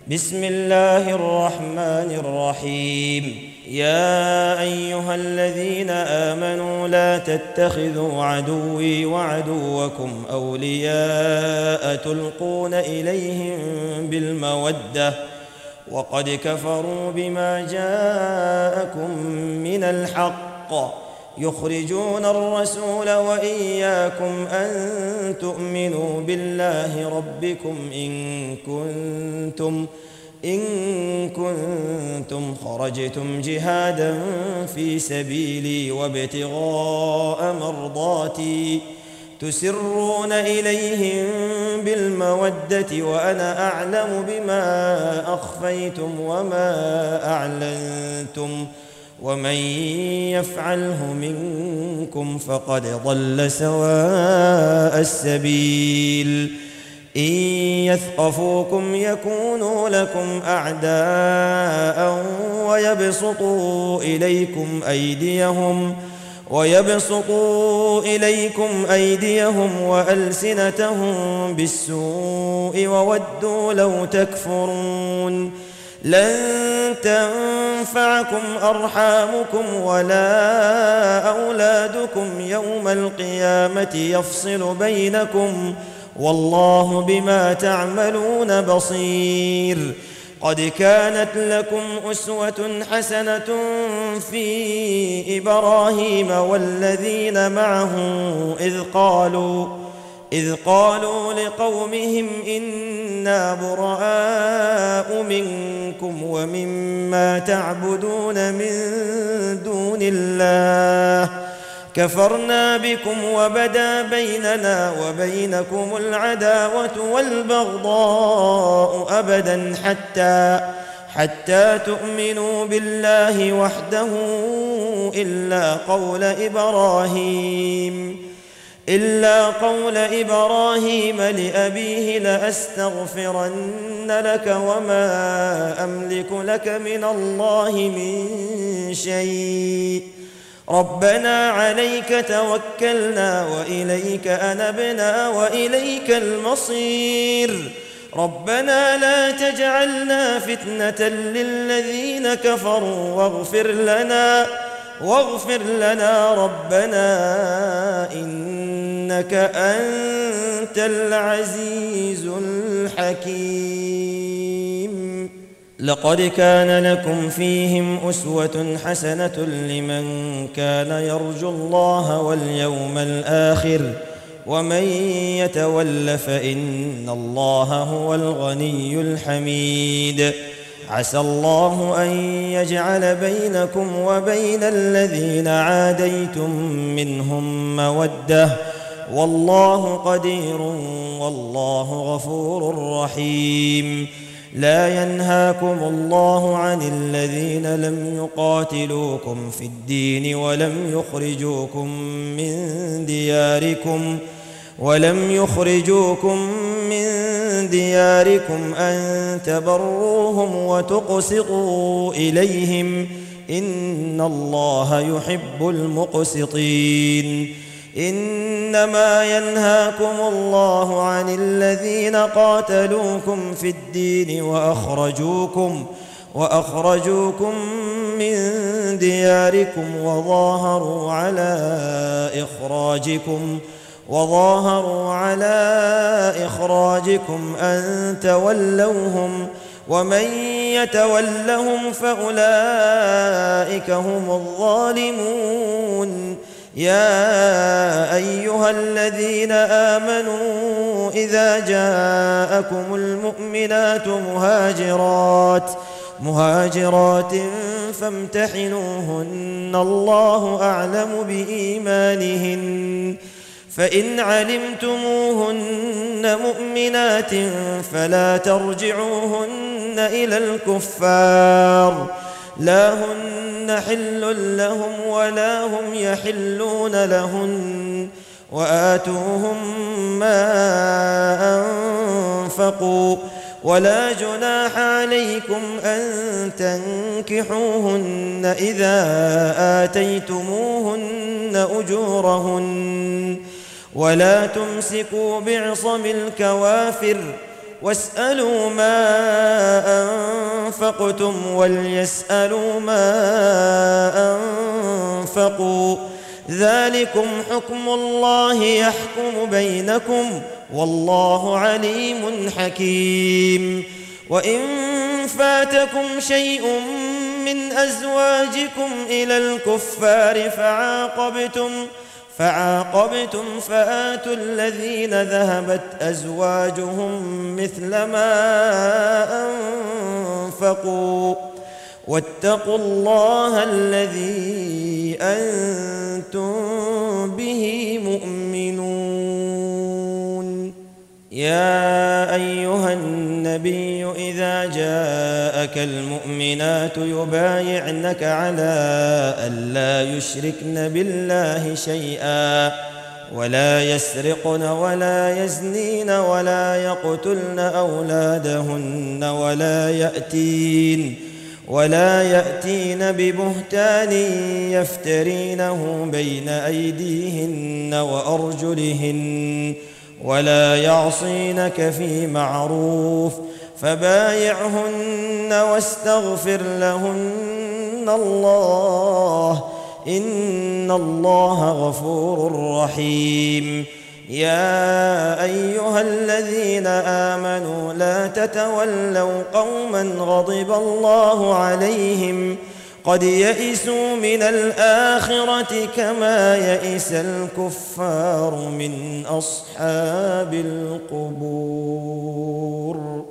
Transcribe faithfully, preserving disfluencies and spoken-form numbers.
بسم الله الرحمن الرحيم. يا أيها الذين آمنوا لا تتخذوا عدوي وعدوكم أولياء تلقون إليهم بالمودة وقد كفروا بما جاءكم من الحق يخرجون الرسول وإياكم أن تؤمنوا بالله ربكم إن كنتم إن كنتم خرجتم جهادا في سبيلي وابتغاء مرضاتي تسرون إليهم بالمودة وأنا أعلم بما أخفيتم وما أعلنتم ومن يفعله منكم فقد ضل سواء السبيل. إن يثقفوكم يكونوا لكم أعداء ويبسطوا إليكم أيديهم ويبسطوا إليكم أيديهم وألسنتهم بالسوء وودوا لو تكفرون. لن تنفعكم أرحامكم ولا أولادكم يوم القيامة يفصل بينكم والله بما تعملون بصير. قد كانت لكم أسوة حسنة في إبراهيم والذين معه إذ قالوا إذ قالوا لقومهم إنا براء منكم ومما تعبدون من دون الله كفرنا بكم وبدا بيننا وبينكم العداوة والبغضاء أبدا حتى حتى تؤمنوا بالله وحده إلا قول إبراهيم إلا قول إبراهيم لأبيه لأستغفرن لك وما أملك لك من الله من شيء ربنا عليك توكلنا وإليك أنبنا وإليك المصير. ربنا لا تجعلنا فتنة للذين كفروا واغفر لنا واغفر لنا ربنا إنك أنت العزيز الحكيم. لقد كان لكم فيهم أسوة حسنة لمن كان يرجو الله واليوم الآخر ومن يتول فإن الله هو الغني الحميد. عسى الله أن يجعل بينكم وبين الذين عاديتم منهم مودة والله قدير والله غفور رحيم. لا ينهاكم الله عن الذين لم يقاتلوكم في الدين ولم يخرجوكم من دياركم ولم يخرجوكم من دياركم أن تبروهم وتقسطوا إليهم إن الله يحب المقسطين. إنما ينهاكم الله عن الذين قاتلوكم في الدين وأخرجوكم وأخرجوكم من دياركم وظاهروا على إخراجكم وظاهروا على إخراجكم أن تولوهم ومن يتولهم فأولئك هم الظالمون. يا أيها الذين آمنوا إذا جاءكم المؤمنات مهاجرات مهاجرات فامتحنوهن الله أعلم بإيمانهن فإن علمتموهن مؤمنات فلا ترجعوهن إلى الكفار لا هن حل لهم ولا هم يحلون لهن وآتوهم ما أنفقوا ولا جناح عليكم أن تنكحوهن إذا آتيتموهن أجورهن ولا تمسكوا بعصم الكوافر واسألوا ما أنفقتم وليسألوا ما أنفقوا ذلكم حكم الله يحكم بينكم والله عليم حكيم. وإن فاتكم شيء من أزواجكم إلى الكفار فعاقبتم فعاقبتم فآتوا الذين ذهبت أزواجهم مثل ما أنفقوا واتقوا الله الذي أنتم به مؤمنون. يا أيها النبي إذا جاءك المؤمنات يبايعنك على ألا يشركن بالله شيئا ولا يسرقن ولا يزنين ولا يقتلن أولادهن ولا يأتين ولا يأتين ببهتان يفترينه بين أيديهن وأرجلهن ولا يعصينك في معروف فبايعهن واستغفر لهن الله إن الله غفور رحيم. يا أيها الذين آمنوا لا تتولوا قوما غضب الله عليهم قد يئسوا من الآخرة كما يئس الكفار من أصحاب القبور.